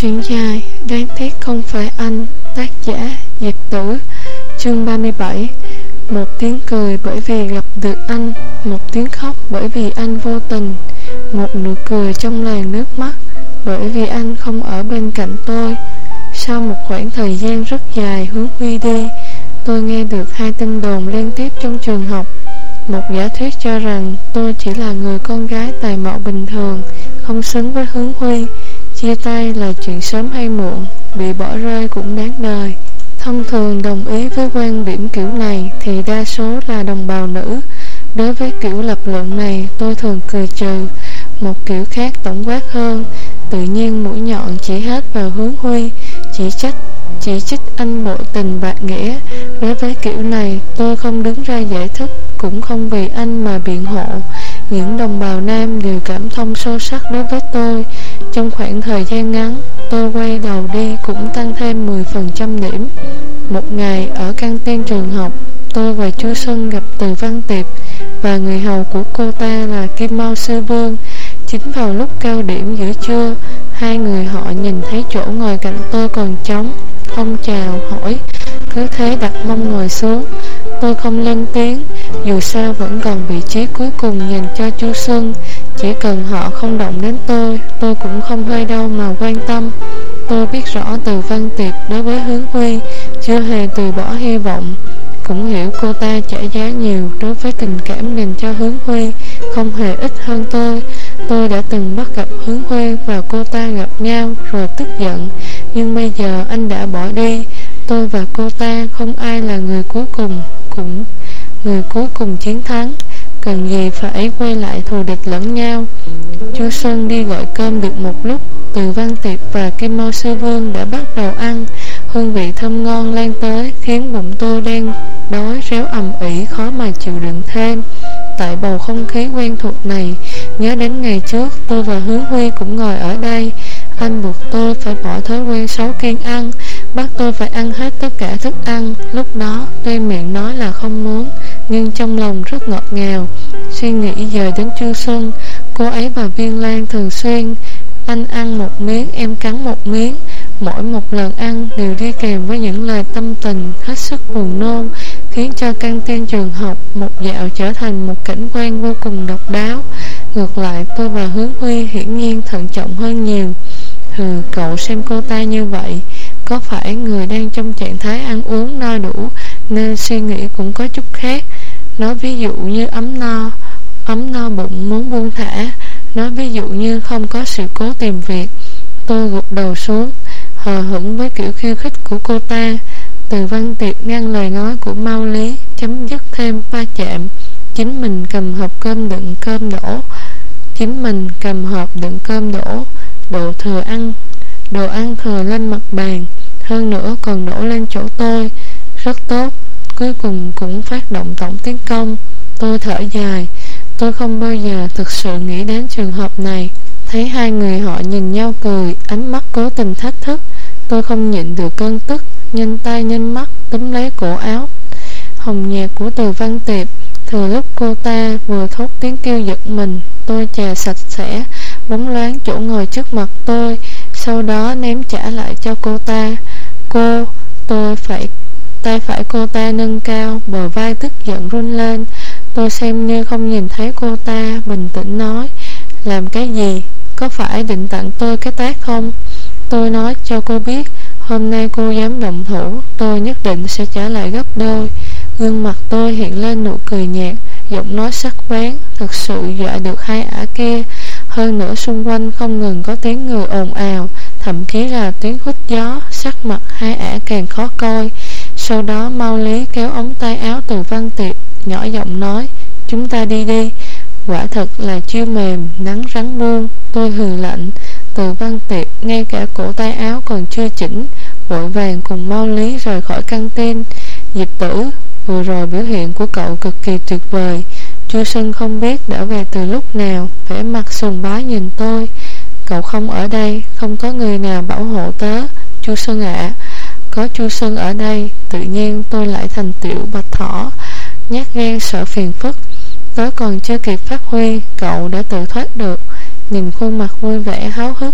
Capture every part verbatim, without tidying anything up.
Chuyện dài đáng tiếc không phải anh. Tác giả Diệp Tử. Chương ba mươi bảy. Một tiếng cười bởi vì gặp được anh, một tiếng khóc bởi vì anh vô tình, một nụ cười trong làn nước mắt bởi vì anh không ở bên cạnh tôi. Sau một khoảng thời gian rất dài Hướng Huy đi, tôi nghe được hai tin đồn liên tiếp trong trường học. Một giả thuyết cho rằng tôi chỉ là người con gái tài mạo bình thường, không xứng với Hướng Huy. Chia tay là chuyện sớm hay muộn, bị bỏ rơi cũng đáng đời. Thông thường đồng ý với quan điểm kiểu này thì đa số là đồng bào nữ. Đối với kiểu lập luận này, tôi thường cười trừ. Một kiểu khác tổng quát hơn, tự nhiên mũi nhọn chỉ hết vào Hướng Huy, chỉ trách chỉ trích anh bội tình bạc nghĩa. Đối với kiểu này, tôi không đứng ra giải thích, cũng không vì anh mà biện hộ. Những đồng bào nam đều cảm thông sâu sắc đối với tôi. Trong khoảng thời gian ngắn, tôi quay đầu đi cũng tăng thêm mười phần trăm điểm. Một ngày ở căng tin trường học, tôi và chú Xuân gặp Từ Văn Tiệp và người hầu của cô ta là Kim Mao Sư Vương. Chính vào lúc cao điểm giữa trưa, hai người họ nhìn thấy chỗ ngồi cạnh tôi còn trống, không chào hỏi, cứ thế đặt mông ngồi xuống. Tôi không lên tiếng, dù sao vẫn còn vị trí cuối cùng dành cho chú Xuân. Chỉ cần họ không động đến tôi, tôi cũng không hơi đâu mà quan tâm. Tôi biết rõ Từ Văn Tiệp đối với Hướng Huy chưa hề từ bỏ hy vọng, cũng hiểu cô ta trả giá nhiều đối với tình cảm dành cho Hướng Huy, không hề ít hơn tôi. Tôi đã từng bắt gặp Hướng Huy và cô ta gặp nhau rồi tức giận, nhưng bây giờ anh đã bỏ đi. Tôi và cô ta không ai là người cuối cùng, cũng người cuối cùng chiến thắng. Cần gì phải quay lại thù địch lẫn nhau. Chú Xuân đi gọi cơm được một lúc, Từ Văn Tiệp và Kim Mao Sư Vương đã bắt đầu ăn. Hương vị thơm ngon lan tới, khiến bụng tôi đang đói réo ầm ĩ khó mà chịu đựng thêm. Tại bầu không khí quen thuộc này, nhớ đến ngày trước tôi và Hướng Huy cũng ngồi ở đây. Anh buộc tôi phải bỏ thói quen xấu kiêng ăn, bắt tôi phải ăn hết tất cả thức ăn. Lúc đó tuy miệng nói là không muốn, nhưng trong lòng rất ngọt ngào. Suy nghĩ dời đến Chu Xuân, cô ấy và Viên Lan thường xuyên. Anh ăn một miếng, em cắn một miếng. Mỗi một lần ăn đều đi kèm với những lời tâm tình hết sức buồn nôn, khiến cho căng tin trường học một dạo trở thành một cảnh quan vô cùng độc đáo. Ngược lại, tôi và Hướng Huy hiển nhiên thận trọng hơn nhiều. Hừ, cậu xem cô ta như vậy, có phải người đang trong trạng thái ăn uống no đủ nên suy nghĩ cũng có chút khác. Nói ví dụ như ấm no, ấm no bụng muốn buông thả. Nói ví dụ như không có sự cố tìm việc. Tôi gục đầu xuống, hờ hững với kiểu khiêu khích của cô ta. Từ Văn Tiệp ngăn lời nói của Mao Lý, chấm dứt thêm va chạm. Chính mình cầm hộp cơm đựng cơm đổ Chính mình cầm hộp đựng cơm đổ Độ thừa ăn Đồ ăn thừa lên mặt bàn, hơn nữa còn đổ lên chỗ tôi. Rất tốt, cuối cùng cũng phát động tổng tiến công. Tôi thở dài. Tôi không bao giờ thực sự nghĩ đến trường hợp này. Thấy hai người họ nhìn nhau cười, ánh mắt cố tình thách thức, tôi không nhịn được cơn tức, nhanh tay nhanh mắt túm lấy cổ áo hồng nhạt của Từ Văn Tiệp. Thừa lúc cô ta vừa thốt tiếng kêu giật mình, tôi chà sạch sẽ bóng loáng chỗ ngồi trước mặt tôi, sau đó ném trả lại cho cô ta. Cô, tôi phải tay phải cô ta nâng cao, bờ vai tức giận run lên. Tôi xem như không nhìn thấy cô ta, bình tĩnh nói, làm cái gì? Có phải định tặng tôi cái tát không? Tôi nói cho cô biết, hôm nay cô dám động thủ, tôi nhất định sẽ trả lại gấp đôi. Gương mặt tôi hiện lên nụ cười nhạt, giọng nói sắc bén, thực sự dọa được hai ả kia. Hơn nữa xung quanh không ngừng có tiếng người ồn ào, thậm chí là tiếng hút gió, sắc mặt hai ả càng khó coi. Sau đó Mao Lý kéo ống tay áo Từ Văn Tiệp, nhỏ giọng nói, chúng ta đi đi. Quả thật là chiêu mềm, nắng rắn buông. Tôi hừ lạnh. Từ Văn Tiệp ngay cả cổ tay áo còn chưa chỉnh, vội vàng cùng Mao Lý rời khỏi căng tin. Diệp Tử, vừa rồi biểu hiện của cậu cực kỳ tuyệt vời. Chu Xuân không biết đã về từ lúc nào, vẻ mặt sùng bái nhìn tôi. Cậu không ở đây, không có người nào bảo hộ tớ, Chu Xuân ạ. À, có Chu Xuân ở đây, tự nhiên tôi lại thành tiểu bạch thỏ, nhát gan sợ phiền phức. Tớ còn chưa kịp phát huy, cậu đã tự thoát được. Nhìn khuôn mặt vui vẻ háo hức,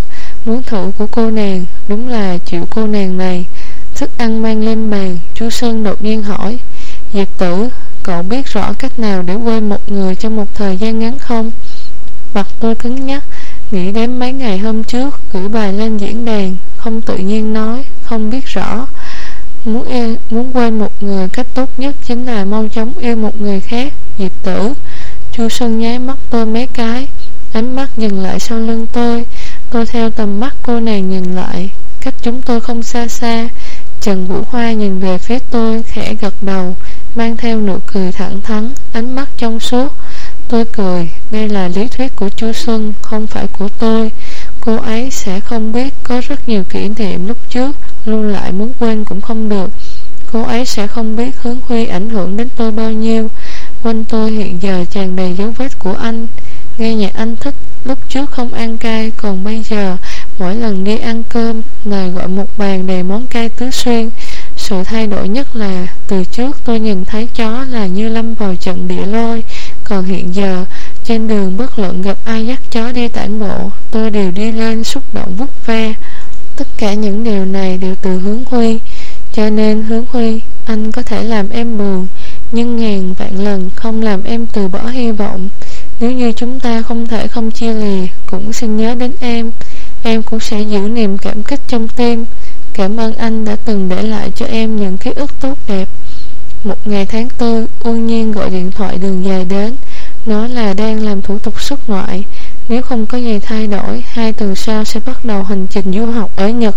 muốn thử của cô nàng, đúng là chịu cô nàng này. Thức ăn mang lên bàn, Chu Sơn đột nhiên hỏi: Diệp Tử, cậu biết rõ cách nào để quên một người trong một thời gian ngắn không? Mặt tôi cứng nhắc, nghĩ đến mấy ngày hôm trước gửi bài lên diễn đàn, không tự nhiên nói không biết rõ. Muốn yêu, muốn quên một người, cách tốt nhất chính là mau chóng yêu một người khác. Diệp Tử. Chu Sơn nháy mắt tôi mấy cái, ánh mắt dừng lại sau lưng tôi. Tôi theo tầm mắt cô nàng nhìn lại. Cách chúng tôi không xa xa, Trần Vũ Hoa nhìn về phía tôi, khẽ gật đầu, mang theo nụ cười thẳng thắn, ánh mắt trong suốt. Tôi cười, đây là lý thuyết của Chu Xuân, không phải của tôi. Cô ấy sẽ không biết có rất nhiều kỷ niệm lúc trước, lưu lại muốn quên cũng không được. Cô ấy sẽ không biết Hướng Huy ảnh hưởng đến tôi bao nhiêu. Quanh tôi hiện giờ tràn đầy dấu vết của anh. Nghe nhạc anh thích, lúc trước không ăn cay, còn bây giờ mỗi lần đi ăn cơm, ngài gọi một bàn đầy món cay tứ xuyên. Sự thay đổi nhất là từ trước tôi nhìn thấy chó là như lâm vào trận địa lôi, còn hiện giờ trên đường bất luận gặp ai dắt chó đi tản bộ, tôi đều đi lên xúc động vuốt ve. Tất cả những điều này đều từ Hướng Huy. Cho nên Hướng Huy, anh có thể làm em buồn, nhưng ngàn vạn lần không làm em từ bỏ hy vọng. Nếu như chúng ta không thể không chia lìa, cũng xin nhớ đến em. Em cũng sẽ giữ niềm cảm kích trong tim. Cảm ơn anh đã từng để lại cho em những ký ức tốt đẹp. Một ngày tháng tư, Uông Nhiên gọi điện thoại đường dài đến, nói là đang làm thủ tục xuất ngoại. Nếu không có gì thay đổi, hai tuần sau sẽ bắt đầu hành trình du học ở Nhật.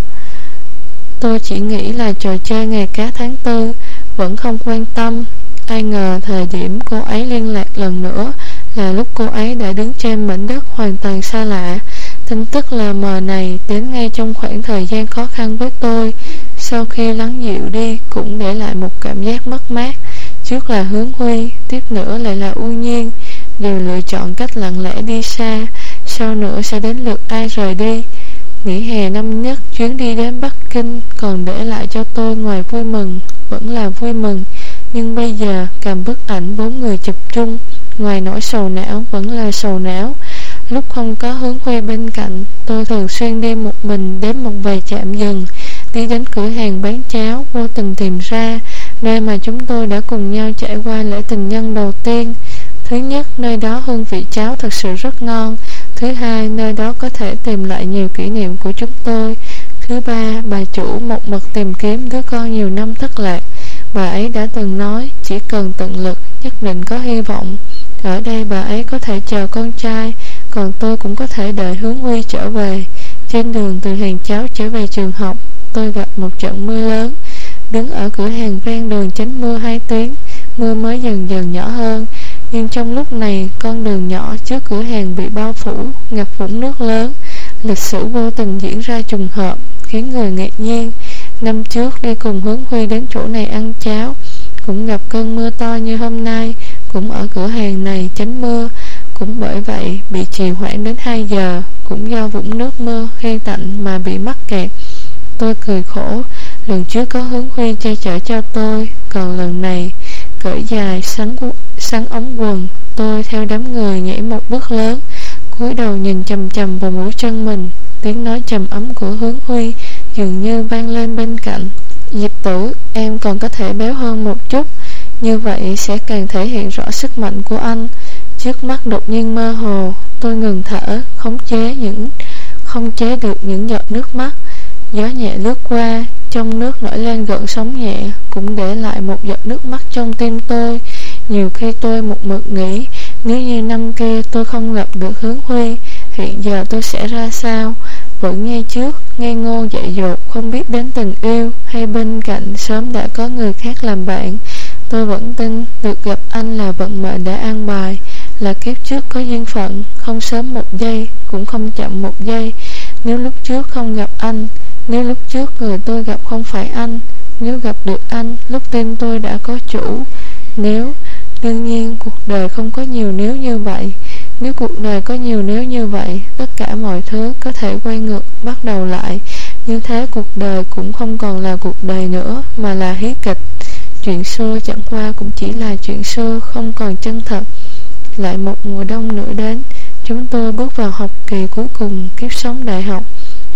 Tôi chỉ nghĩ là trò chơi ngày cá tháng tư, vẫn không quan tâm. Ai ngờ thời điểm cô ấy liên lạc lần nữa là lúc cô ấy đã đứng trên mảnh đất hoàn toàn xa lạ. Tin tức lờ mờ này đến ngay trong khoảng thời gian khó khăn với tôi. Sau khi lắng dịu đi, cũng để lại một cảm giác mất mát. Trước là Hướng Huy, tiếp nữa lại là Uông Nhiên, đều lựa chọn cách lặng lẽ đi xa. Sau nữa sẽ đến lượt ai rời đi. Nghỉ hè năm nhất, chuyến đi đến Bắc Kinh còn để lại cho tôi ngoài vui mừng, vẫn là vui mừng. Nhưng bây giờ cầm bức ảnh bốn người chụp chung, ngoài nỗi sầu não vẫn là sầu não. Lúc không có Hướng Huy bên cạnh, tôi thường xuyên đi một mình đến một vài trạm dừng, đi đến cửa hàng bán cháo, vô tình tìm ra nơi mà chúng tôi đã cùng nhau trải qua lễ tình nhân đầu tiên. Thứ nhất, nơi đó hương vị cháo thật sự rất ngon. Thứ hai, nơi đó có thể tìm lại nhiều kỷ niệm của chúng tôi. Thứ ba, bà chủ một mực tìm kiếm đứa con nhiều năm thất lạc. Bà ấy đã từng nói, chỉ cần tận lực, nhất định có hy vọng. Ở đây bà ấy có thể chờ con trai, còn tôi cũng có thể đợi Hướng Huy trở về. Trên đường từ hàng cháo trở về trường học, tôi gặp một trận mưa lớn. Đứng ở cửa hàng ven đường tránh mưa hai tiếng, mưa mới dần dần nhỏ hơn. Nhưng trong lúc này, con đường nhỏ trước cửa hàng bị bao phủ, ngập vũng nước lớn. Lịch sử vô tình diễn ra trùng hợp, khiến người ngạc nhiên. Năm trước đi cùng Hướng Huy đến chỗ này ăn cháo, cũng gặp cơn mưa to như hôm nay, cũng ở cửa hàng này tránh mưa. Cũng bởi vậy bị trì hoãn đến hai giờ, cũng do vũng nước mưa khi tạnh mà bị mắc kẹt. Tôi cười khổ, lần trước có Hướng Huy che chở cho tôi, còn lần này cởi dài sắn, sắn ống quần. Tôi theo đám người nhảy một bước lớn, cúi đầu nhìn chằm chằm vào mũi chân mình. Tiếng nói trầm ấm của Hướng Huy dường như vang lên bên cạnh. Diệp Tử, em còn có thể béo hơn một chút, như vậy sẽ càng thể hiện rõ sức mạnh của anh. Trước mắt đột nhiên mơ hồ, tôi ngừng thở, khống chế những không chế được những giọt nước mắt. Gió nhẹ lướt qua, trong nước nổi lên gợn sóng nhẹ, cũng để lại một giọt nước mắt trong tim tôi. Nhiều khi tôi một mực nghĩ, nếu như năm kia tôi không gặp được Hướng Huy, hiện giờ tôi sẽ ra sao? Vẫn ngay trước, ngây ngô dại dột, không biết đến tình yêu, hay bên cạnh sớm đã có người khác làm bạn. Tôi vẫn tin được gặp anh là vận mệnh đã an bài, là kiếp trước có duyên phận, không sớm một giây, cũng không chậm một giây. Nếu lúc trước không gặp anh, nếu lúc trước người tôi gặp không phải anh, nếu gặp được anh, lúc tim tôi đã có chủ. Nếu, đương nhiên cuộc đời không có nhiều nếu như vậy. Nếu cuộc đời có nhiều nếu như vậy, tất cả mọi thứ có thể quay ngược, bắt đầu lại. Như thế cuộc đời cũng không còn là cuộc đời nữa, mà là hí kịch. Chuyện xưa chẳng qua cũng chỉ là chuyện xưa, không còn chân thật. Lại một mùa đông nữa đến, chúng tôi bước vào học kỳ cuối cùng kiếp sống đại học.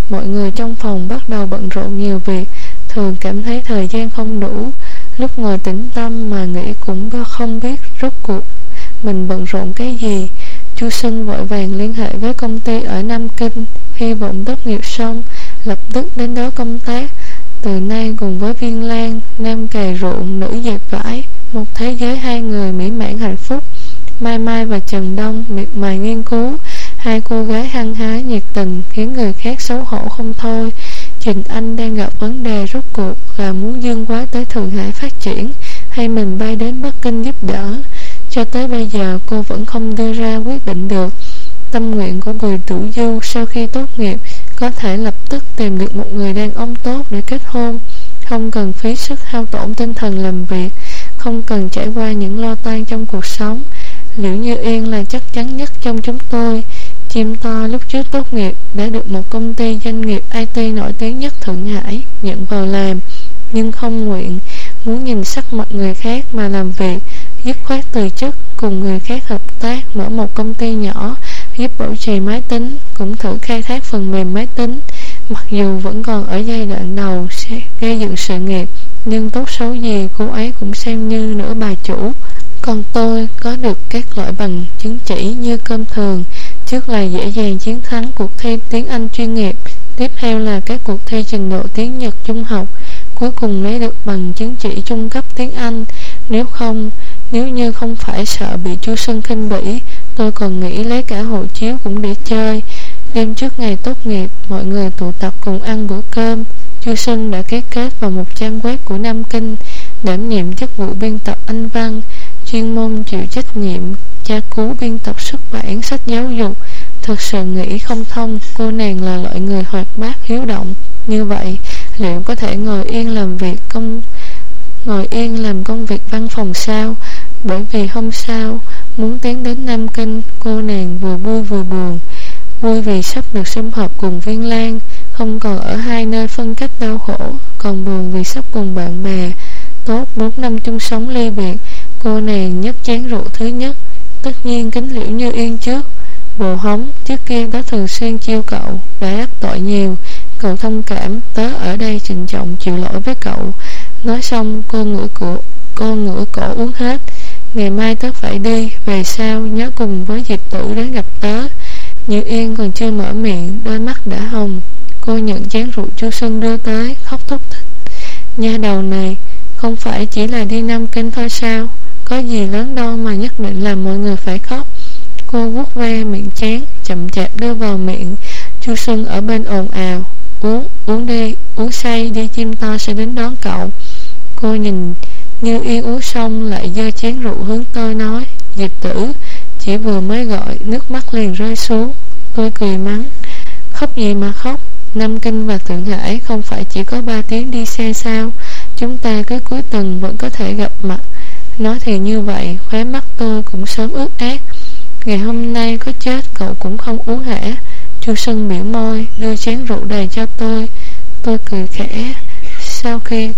mọi người trong phòng bắt đầu bận rộn nhiều việc, thường cảm thấy thời gian không đủ. Lúc ngồi tĩnh tâm mà nghĩ cũng không biết rốt cuộc mình bận rộn cái gì. Chu Xuân vội vàng liên hệ với công ty ở Nam Kinh, hy vọng tốt nghiệp xong lập tức đến đó công tác. Từ nay cùng với Viên Lan, nam cày ruộng, nữ dệt vải, một thế giới hai người mỹ mãn hạnh phúc. Mai Mai và Trần Đông miệt mài nghiên cứu, hai cô gái hăng hái nhiệt tình khiến người khác xấu hổ không thôi. Trình Anh đang gặp vấn đề rốt cuộc là muốn Dương Quá tới Thượng Hải phát triển hay mình bay đến Bắc Kinh giúp đỡ. Cho tới bây giờ cô vẫn không đưa ra quyết định được. Tâm nguyện của người Tử Du sau khi tốt nghiệp có thể lập tức tìm được một người đàn ông tốt để kết hôn, không cần phí sức hao tổn tinh thần làm việc, không cần trải qua những lo toan trong cuộc sống. Liễu Như Yên là chắc chắn nhất trong chúng tôi. Chim to lúc trước tốt nghiệp đã được một công ty doanh nghiệp i tê nổi tiếng nhất Thượng Hải nhận vào làm, nhưng không nguyện, muốn nhìn sắc mặt người khác mà làm việc, dứt khoát từ chức, cùng người khác hợp tác mở một công ty nhỏ giúp bảo trì máy tính, cũng thử khai thác phần mềm máy tính. Mặc dù vẫn còn ở giai đoạn đầu gây dựng sự nghiệp, nhưng tốt xấu gì cô ấy cũng xem như nửa bà chủ. Còn tôi có được các loại bằng chứng chỉ như cơm thường. Trước là dễ dàng chiến thắng cuộc thi tiếng Anh chuyên nghiệp, tiếp theo là các cuộc thi trình độ tiếng Nhật trung học, cuối cùng lấy được bằng chứng chỉ trung cấp tiếng Anh. Nếu không, nếu như không phải sợ bị Chu Xuân khinh bỉ, tôi còn nghĩ lấy cả hộ chiếu cũng để chơi. Đêm trước ngày tốt nghiệp, mọi người tụ tập cùng ăn bữa cơm. Chu Xuân đã ký kết vào một trang web của Nam Kinh, đảm nhiệm chức vụ biên tập Anh văn, chuyên môn chịu trách nhiệm tra cứu biên tập xuất bản sách giáo dục. Thực sự nghĩ không thông, cô nàng là loại người hoạt bát hiếu động như vậy, liệu có thể ngồi yên làm việc công ngồi yên làm công việc văn phòng sao? Bởi vì hôm sau muốn tiến đến Nam Kinh, cô nàng vừa vui vừa buồn. Vui vì sắp được sum họp cùng Viên Lan, không còn ở hai nơi phân cách đau khổ, còn buồn vì sắp cùng bạn bè tốt bốn năm chung sống ly biệt. Cô nàng nhấp chén rượu thứ nhất, tất nhiên kính Liễu Như Yên trước. Bồ hóng, trước kia tớ thường xuyên chiêu cậu, đã đắc tội nhiều, cậu thông cảm, tớ ở đây trịnh trọng chịu lỗi với cậu. Nói xong cô ngửa cổ, cô ngửa cổ uống hết. Ngày mai tớ phải đi, về sau nhớ cùng với Diệp Tử đến gặp tớ. Như Yên còn chưa mở miệng, đôi mắt đã hồng. Cô nhận chén rượu Chu Xuân đưa tới, khóc thúc thích. Nha đầu này, không phải chỉ là đi Nam Kinh thôi sao? Có gì lớn đâu mà nhất định làm mọi người phải khóc. Cô vuốt ve miệng chén, chậm chạp đưa vào miệng. Chu Xuân ở bên ồn ào. Uống, uống đi, uống say đi, chim to sẽ đến đón cậu. Cô nhìn Như Yên uống xong lại giơ chén rượu hướng tôi nói, Diệp Tử. Chỉ vừa mới gọi, nước mắt liền rơi xuống. Tôi cười mắng, khóc gì mà khóc, Nam Kinh và Thượng Hải không phải chỉ có ba tiếng đi xe sao? Chúng ta cứ cuối tuần vẫn có thể gặp mặt. Nói thì như vậy, khóe mắt tôi cũng sớm ướt át. Ngày hôm nay có chết cậu cũng không uống hả? Chu Xuân biểu môi, đưa chén rượu đầy cho tôi. Tôi cười khẽ. Sau khi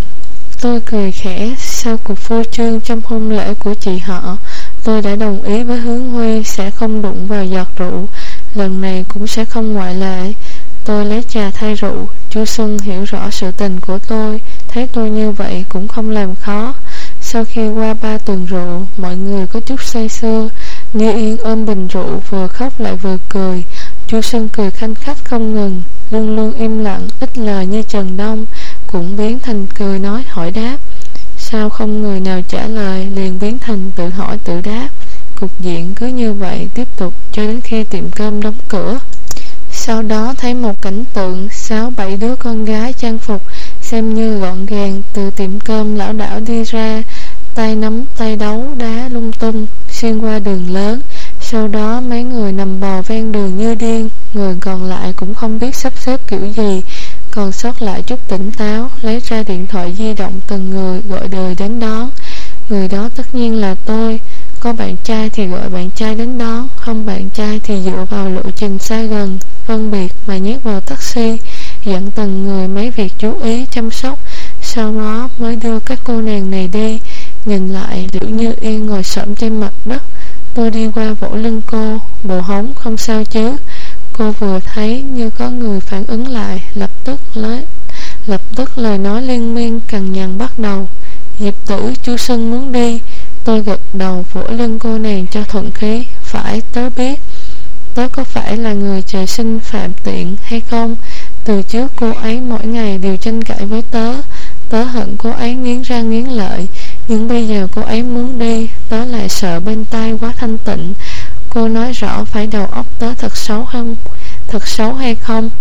Tôi cười khẽ sau cuộc phô trương trong hôn lễ của chị họ, tôi đã đồng ý với Hướng Huy sẽ không đụng vào giọt rượu. Lần này cũng sẽ không ngoại lệ. Tôi lấy trà thay rượu. Chu Xuân hiểu rõ sự tình của tôi, thấy tôi như vậy cũng không làm khó. Sau khi qua ba tuần rượu, mọi người có chút say sưa. Như Yên ôm bình rượu, vừa khóc lại vừa cười. Chu Xuân cười khanh khách không ngừng, luôn luôn im lặng, ít lời như Trần Đông, cũng biến thành cười nói hỏi đáp. Sao không người nào trả lời, liền biến thành tự hỏi tự đáp. Cục diện cứ như vậy tiếp tục cho đến khi tiệm cơm đóng cửa. Sau đó thấy một cảnh tượng sáu bảy đứa con gái trang phục xem như gọn gàng từ tiệm cơm lảo đảo đi ra, tay nắm tay đấu đá lung tung xuyên qua đường lớn. Sau đó mấy người nằm bò ven đường như điên, người còn lại cũng không biết sắp xếp kiểu gì, còn sót lại chút tỉnh táo, lấy ra điện thoại di động từng người gọi đời đến đón. Người đó tất nhiên là tôi. Có bạn trai thì gọi bạn trai đến đón, không bạn trai thì dựa vào lộ trình xa gần phân biệt mà nhét vào taxi, dặn từng người mấy việc chú ý chăm sóc, sau đó mới đưa các cô nàng này đi. Nhìn lại Liễu Như Yên ngồi xổm trên mặt đất, tôi đi qua vỗ lưng cô. Bồ hóng không sao chứ? Cô vừa thấy như có người phản ứng lại, lập tức lấy lập tức lời nói liên miên cằn nhằn bắt đầu. Diệp Tử, Chu Sân muốn đi. Tôi gật đầu vỗ lưng cô nàng cho thuận khí. Phải, tớ biết. Tớ có phải là người trời sinh phạm tiện hay không? Từ trước cô ấy mỗi ngày đều tranh cãi với tớ. Tớ hận cô ấy nghiến răng nghiến lợi. Nhưng bây giờ cô ấy muốn đi, tớ lại sợ bên tai quá thanh tịnh. Cô nói rõ phải đầu óc tớ thật xấu không? Thật xấu hay không?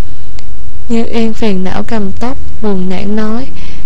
Như Yên phiền não cầm tóc, buồn nản nói.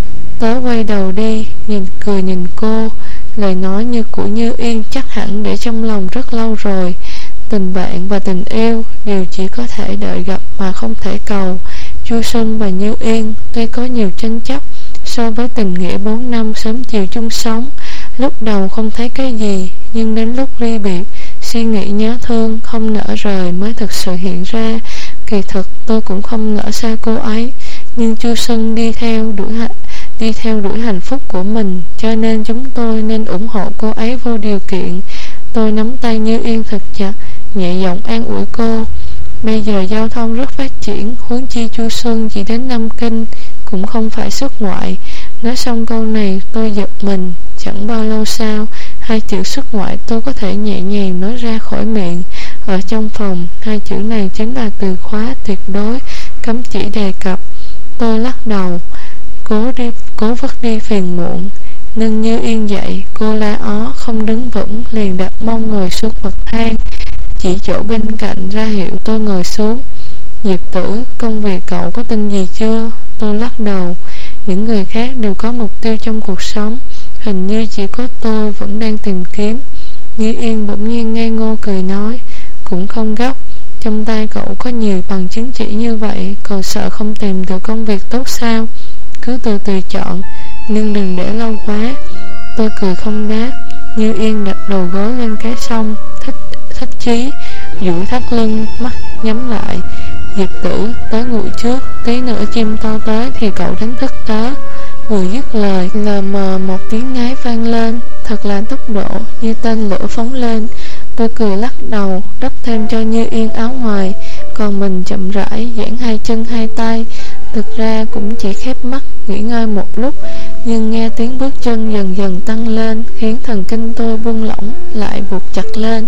Tớ quay đầu đi, nhìn cười nhìn cô. Lời nói như của Như Yên chắc hẳn để trong lòng rất lâu rồi. Tình bạn và tình yêu đều chỉ có thể đợi gặp mà không thể cầu. Chu Sân và Như Yên tuy có nhiều tranh chấp so với tình nghĩa bốn năm sớm chiều chung sống, lúc đầu không thấy cái gì, nhưng đến lúc ly biệt, suy nghĩ nhớ thương không nỡ rời mới thực sự hiện ra. Kỳ thực tôi cũng không nỡ xa cô ấy, nhưng Chu Sân đi theo đuổi hạnh đi theo đuổi hạnh phúc của mình, cho nên chúng tôi nên ủng hộ cô ấy vô điều kiện. Tôi nắm tay Như Yên thật chặt, nhẹ giọng an ủi cô. Bây giờ giao thông rất phát triển, huống chi Chu Xuân chỉ đến Nam Kinh, cũng không phải xuất ngoại. Nói xong câu này tôi giật mình. Chẳng bao lâu sau, hai chữ xuất ngoại tôi có thể nhẹ nhàng nói ra khỏi miệng. Ở trong phòng, hai chữ này chính là từ khóa tuyệt đối, cấm chỉ đề cập. Tôi lắc đầu, cố đi cố vứt đi phiền muộn. Nâng Như Yên dậy, cô la ó không đứng vững, liền đặt mông ngồi xuống bậc thang, chỉ chỗ bên cạnh ra hiệu tôi ngồi xuống. Diệp Tử, công việc cậu có tin gì chưa? Tôi lắc đầu. Những người khác đều có mục tiêu trong cuộc sống, hình như chỉ có tôi vẫn đang tìm kiếm. Như Yên bỗng nhiên ngây ngô cười nói. Cũng không gấp, trong tay cậu có nhiều bằng chứng chỉ như vậy, còn sợ không tìm được công việc tốt sao? Cứ từ từ chọn, nhưng đừng để lâu quá. Tôi cười không đáp. Như Yên đặt đầu gối lên cái sông, thích thích chí, duỗi thắt lưng, mắt nhắm lại. Diệp Tử, tớ ngủ trước, tí nữa chim to tới thì cậu đánh thức tớ. Vừa dứt lời, lờ mờ một tiếng ngái vang lên, thật là tốc độ như tên lửa phóng lên. Tôi cười lắc đầu, đắp thêm cho Như Yên áo ngoài, còn mình chậm rãi giãn hai chân hai tay. Thực ra cũng chỉ khép mắt nghỉ ngơi một lúc, nhưng nghe tiếng bước chân dần dần tăng lên khiến thần kinh tôi buông lỏng lại buộc chặt lên.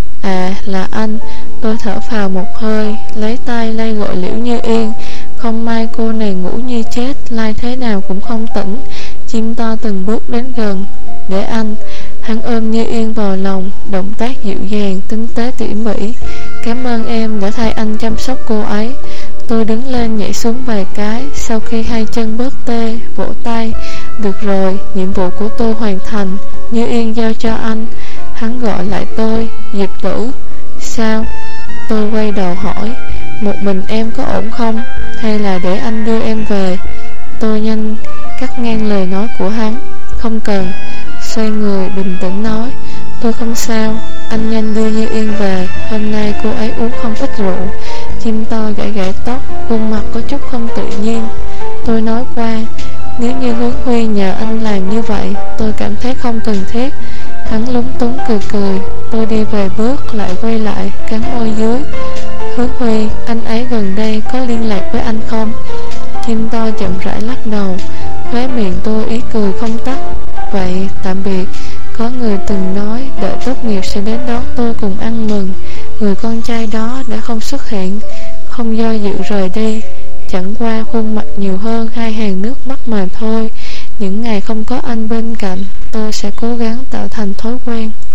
À, là anh. Tôi thở phào một hơi, lấy tay lay gọi Liễu Như Yên. Không may cô này ngủ như chết, lai thế nào cũng không tỉnh. Chim to từng bước đến gần. Để anh. Hắn ôm Như Yên vào lòng, động tác dịu dàng, tinh tế tỉ mỉ. Cảm ơn em đã thay anh chăm sóc cô ấy. Tôi đứng lên nhảy xuống vài cái, sau khi hai chân bớt tê, vỗ tay. Được rồi, nhiệm vụ của tôi hoàn thành. Như Yên giao cho anh. Hắn gọi lại tôi. Diệp Tử. Sao? Tôi quay đầu hỏi. Một mình em có ổn không? Hay là để anh đưa em về? Tôi nhanh cắt ngang lời nói của hắn. Không cần. Xoay người bình tĩnh nói. Tôi không sao. Anh nhanh đưa Như Yên về. Hôm nay cô ấy uống không ít rượu. Chim to gãy gãy tóc, khuôn mặt có chút không tự nhiên. Tôi nói qua, nếu như Hướng Huy nhờ anh làm như vậy, tôi cảm thấy không cần thiết. Hắn lúng túng cười cười. Tôi đi vài bước lại quay lại, cắn môi dưới. Hướng Huy, anh ấy gần đây có liên lạc với anh không? Chim to chậm rãi lắc đầu. Khóe miệng tôi ý cười không tắt. Vậy tạm biệt. Có người từng nói đợi tốt nghiệp sẽ đến đón tôi cùng ăn mừng. Người con trai đó đã không xuất hiện, không do dự rời đi. Chẳng qua khuôn mặt nhiều hơn hai hàng nước mắt mà thôi. Những ngày không có anh bên cạnh, tôi sẽ cố gắng tạo thành thói quen.